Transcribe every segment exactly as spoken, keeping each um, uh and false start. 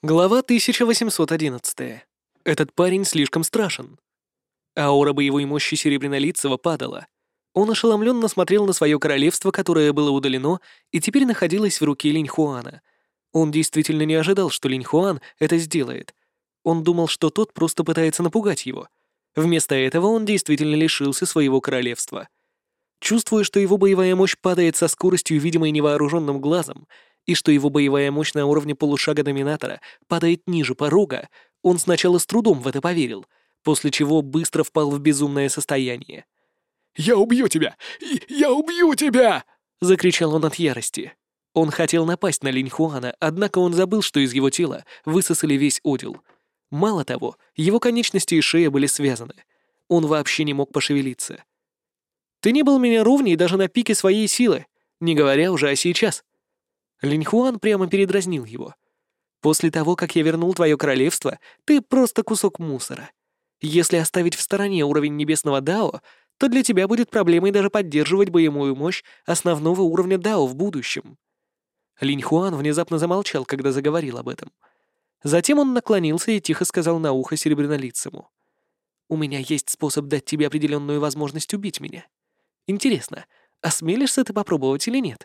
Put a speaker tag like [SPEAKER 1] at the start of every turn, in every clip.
[SPEAKER 1] Глава тысяча восемьсот одиннадцать. Этот парень слишком страшен. Аура боевой мощи Серебрянолицего падала. Он ошеломленно смотрел на свое королевство, которое было удалено и теперь находилось в руке Линьхуана. Он действительно не ожидал, что Линьхуан это сделает. Он думал, что тот просто пытается напугать его. Вместо этого он действительно лишился своего королевства. Чувствуя, что его боевая мощь падает со скоростью, видимой невооруженным глазом, и что его боевая мощь на уровне полушага Доминатора падает ниже порога, он сначала с трудом в это поверил, после чего быстро впал в безумное состояние.
[SPEAKER 2] «Я убью тебя! Я убью тебя!»
[SPEAKER 1] — закричал он от ярости. Он хотел напасть на Линьхуана, однако он забыл, что из его тела высосали весь одел. Мало того, его конечности и шея были связаны. Он вообще не мог пошевелиться. «Ты не был меня ровней даже на пике своей силы, не говоря уже о сейчас». Линьхуан прямо передразнил его. «После того, как я вернул твое королевство, ты просто кусок мусора. Если оставить в стороне уровень небесного Дао, то для тебя будет проблемой даже поддерживать боевую мощь основного уровня Дао в будущем». Линьхуан внезапно замолчал, когда заговорил об этом. Затем он наклонился и тихо сказал на ухо Серебрянолицему. «У меня есть способ дать тебе определенную возможность убить меня. Интересно, осмелишься ты попробовать или нет?»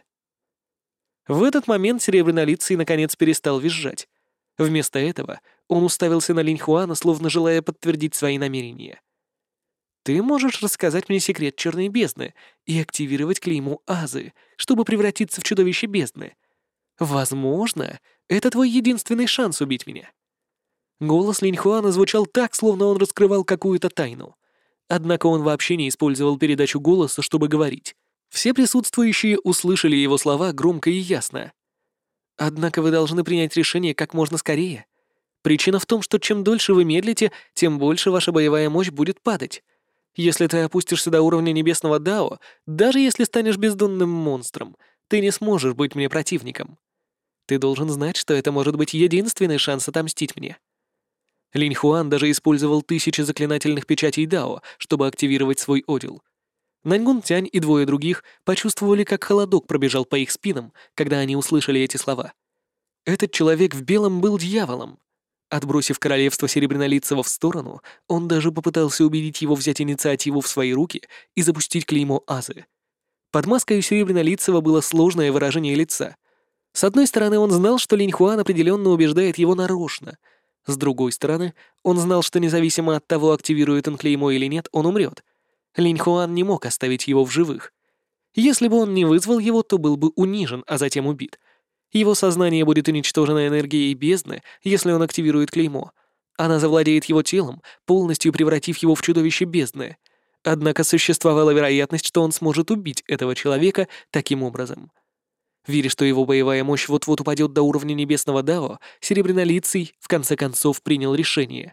[SPEAKER 1] В этот момент Серебрянолицый наконец перестал визжать. Вместо этого он уставился на Линьхуана, словно желая подтвердить свои намерения. «Ты можешь рассказать мне секрет Черной Бездны и активировать клейму Азы, чтобы превратиться в чудовище бездны. Возможно, это твой единственный шанс убить меня». Голос Линьхуана звучал так, словно он раскрывал какую-то тайну. Однако он вообще не использовал передачу голоса, чтобы говорить. Все присутствующие услышали его слова громко и ясно. «Однако вы должны принять решение как можно скорее. Причина в том, что чем дольше вы медлите, тем больше ваша боевая мощь будет падать. Если ты опустишься до уровня небесного Дао, даже если станешь бездонным монстром, ты не сможешь быть мне противником. Ты должен знать, что это может быть единственный шанс отомстить мне». Линьхуан даже использовал тысячи заклинательных печатей Дао, чтобы активировать свой одел. Наньгун Тянь и двое других почувствовали, как холодок пробежал по их спинам, когда они услышали эти слова. Этот человек в белом был дьяволом. Отбросив королевство Серебрянолицего в сторону, он даже попытался убедить его взять инициативу в свои руки и запустить клеймо Азы. Под маской у Серебрянолицего было сложное выражение лица. С одной стороны, он знал, что Линьхуан определенно убеждает его нарочно. С другой стороны, он знал, что независимо от того, активирует он клеймо или нет, он умрет. Линьхуан не мог оставить его в живых. Если бы он не вызвал его, то был бы унижен, а затем убит. Его сознание будет уничтожено энергией бездны, если он активирует клеймо. Она завладеет его телом, полностью превратив его в чудовище бездны. Однако существовала вероятность, что он сможет убить этого человека таким образом. Веря, что его боевая мощь вот-вот упадет до уровня небесного Дао, Серебрянолицый в конце концов принял решение.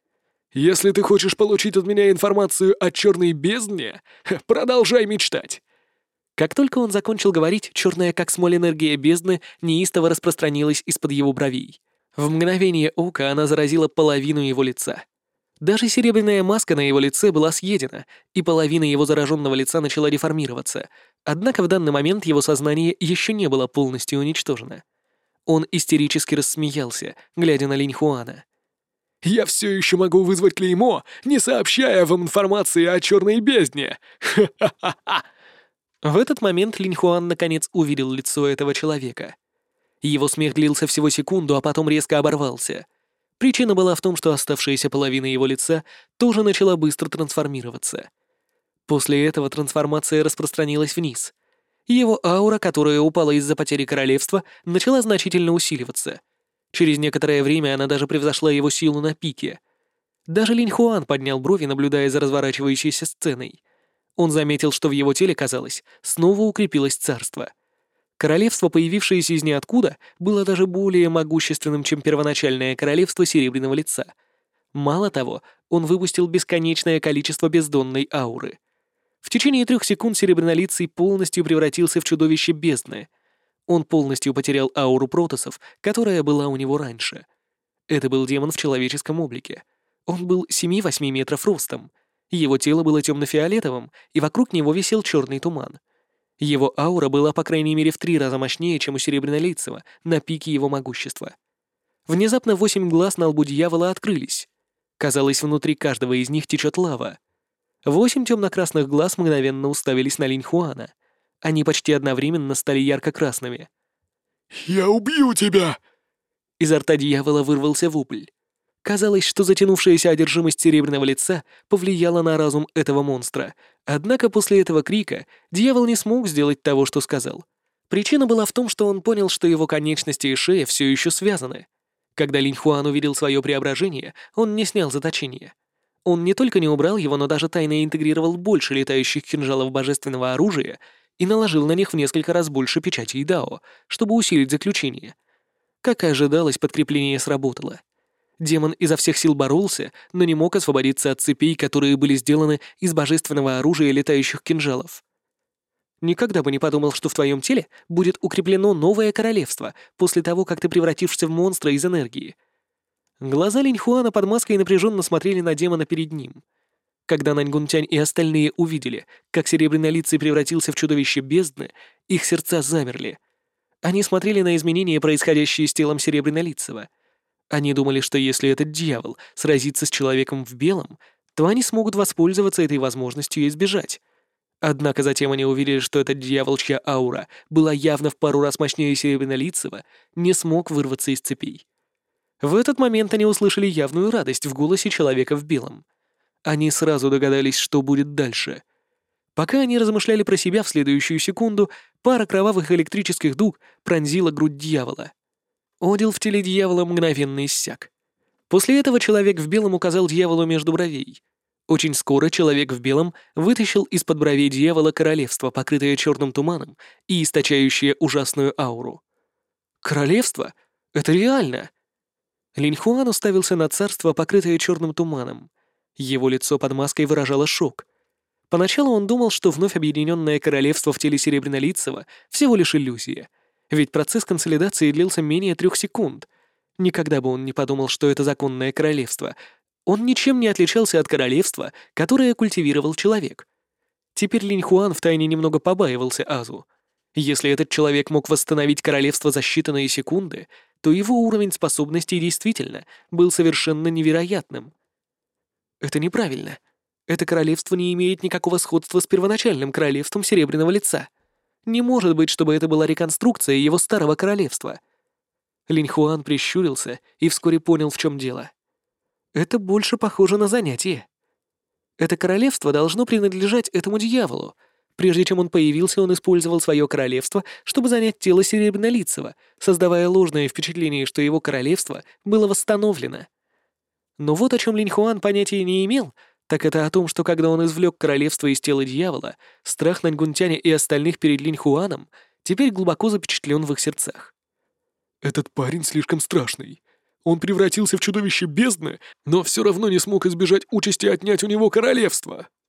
[SPEAKER 2] «Если ты хочешь получить от меня информацию о черной бездне, продолжай мечтать».
[SPEAKER 1] Как только он закончил говорить, черная как смоль энергия бездны неистово распространилась из-под его бровей. В мгновение ока она заразила половину его лица. Даже серебряная маска на его лице была съедена, и половина его зараженного лица начала деформироваться, однако в данный момент его сознание еще не было полностью уничтожено. Он истерически рассмеялся, глядя на Линьхуана.
[SPEAKER 2] «Я все еще могу вызвать клеймо, не сообщая вам информации о черной бездне! Ха-ха-ха-ха!»
[SPEAKER 1] В этот момент Линьхуан наконец увидел лицо этого человека. Его смех длился всего секунду, а потом резко оборвался. Причина была в том, что оставшаяся половина его лица тоже начала быстро трансформироваться. После этого трансформация распространилась вниз. Его аура, которая упала из-за потери королевства, начала значительно усиливаться. Через некоторое время она даже превзошла его силу на пике. Даже Линьхуан поднял брови, наблюдая за разворачивающейся сценой. Он заметил, что в его теле, казалось, снова укрепилось царство. Королевство, появившееся из ниоткуда, было даже более могущественным, чем первоначальное королевство Серебряного Лица. Мало того, он выпустил бесконечное количество бездонной ауры. В течение трех секунд Серебрянолицый полностью превратился в чудовище бездны. Он полностью потерял ауру протоссов, которая была у него раньше. Это был демон в человеческом облике. Он был семь-восемь метров ростом. Его тело было темно-фиолетовым, и вокруг него висел черный туман. Его аура была по крайней мере в три раза мощнее, чем у Серебрянолицего, на пике его могущества. Внезапно восемь глаз на лбу дьявола открылись. Казалось, внутри каждого из них течет лава. Восемь темно-красных глаз мгновенно уставились на Линьхуана. Они почти одновременно стали ярко-красными.
[SPEAKER 2] «Я убью тебя!»
[SPEAKER 1] Изо рта дьявола вырвался вопль. Казалось, что затянувшаяся одержимость серебряного лица повлияла на разум этого монстра. Однако после этого крика дьявол не смог сделать того, что сказал. Причина была в том, что он понял, что его конечности и шея все еще связаны. Когда Линьхуан увидел свое преображение, он не снял заточение. Он не только не убрал его, но даже тайно интегрировал больше летающих кинжалов божественного оружия и наложил на них в несколько раз больше печатей Дао, чтобы усилить заключение. Как и ожидалось, подкрепление сработало. Демон изо всех сил боролся, но не мог освободиться от цепей, которые были сделаны из божественного оружия летающих кинжалов. Никогда бы не подумал, что в твоем теле будет укреплено новое королевство после того, как ты превратишься в монстра из энергии. Глаза Линьхуана под маской напряженно смотрели на демона перед ним. Когда Наньгунтянь и остальные увидели, как Серебрянолицый превратился в чудовище бездны, их сердца замерли. Они смотрели на изменения, происходящие с телом Серебрянолицего. Они думали, что если этот дьявол сразится с человеком в белом, то они смогут воспользоваться этой возможностью и избежать. Однако затем они увидели, что этот дьявол, чья аура была явно в пару раз мощнее Серебрянолицего, не смог вырваться из цепей. В этот момент они услышали явную радость в голосе человека в белом. Они сразу догадались, что будет дальше. Пока они размышляли про себя в следующую секунду, пара кровавых электрических дуг пронзила грудь дьявола. Одел в теле дьявола мгновенно иссяк. После этого человек в белом указал дьяволу между бровей. Очень скоро человек в белом вытащил из-под бровей дьявола королевство, покрытое черным туманом и источающее ужасную ауру. Королевство? Это реально! Линьхуан уставился на царство, покрытое черным туманом. Его лицо под маской выражало шок. Поначалу он думал, что вновь объединенное королевство в теле Серебрянолицего всего лишь иллюзия, ведь процесс консолидации длился менее трех секунд. Никогда бы он не подумал, что это законное королевство. Он ничем не отличался от королевства, которое культивировал человек. Теперь Линьхуан втайне немного побаивался Азу. Если этот человек мог восстановить королевство за считанные секунды, то его уровень способностей действительно был совершенно невероятным. Это неправильно. Это королевство не имеет никакого сходства с первоначальным королевством Серебряного Лица. Не может быть, чтобы это была реконструкция его старого королевства. Линьхуан прищурился и вскоре понял, в чем дело. Это больше похоже на занятие. Это королевство должно принадлежать этому дьяволу. Прежде чем он появился, он использовал свое королевство, чтобы занять тело Серебрянолицего, создавая ложное впечатление, что его королевство было восстановлено. Но вот о чем Линьхуан понятия не имел, так это о том, что когда он извлек королевство из тела дьявола, страх Наньгунтяня и остальных перед Линьхуаном теперь глубоко запечатлен в их сердцах.
[SPEAKER 2] «Этот парень слишком страшный. Он превратился в чудовище бездны, но все равно не смог избежать участи отнять у него королевство».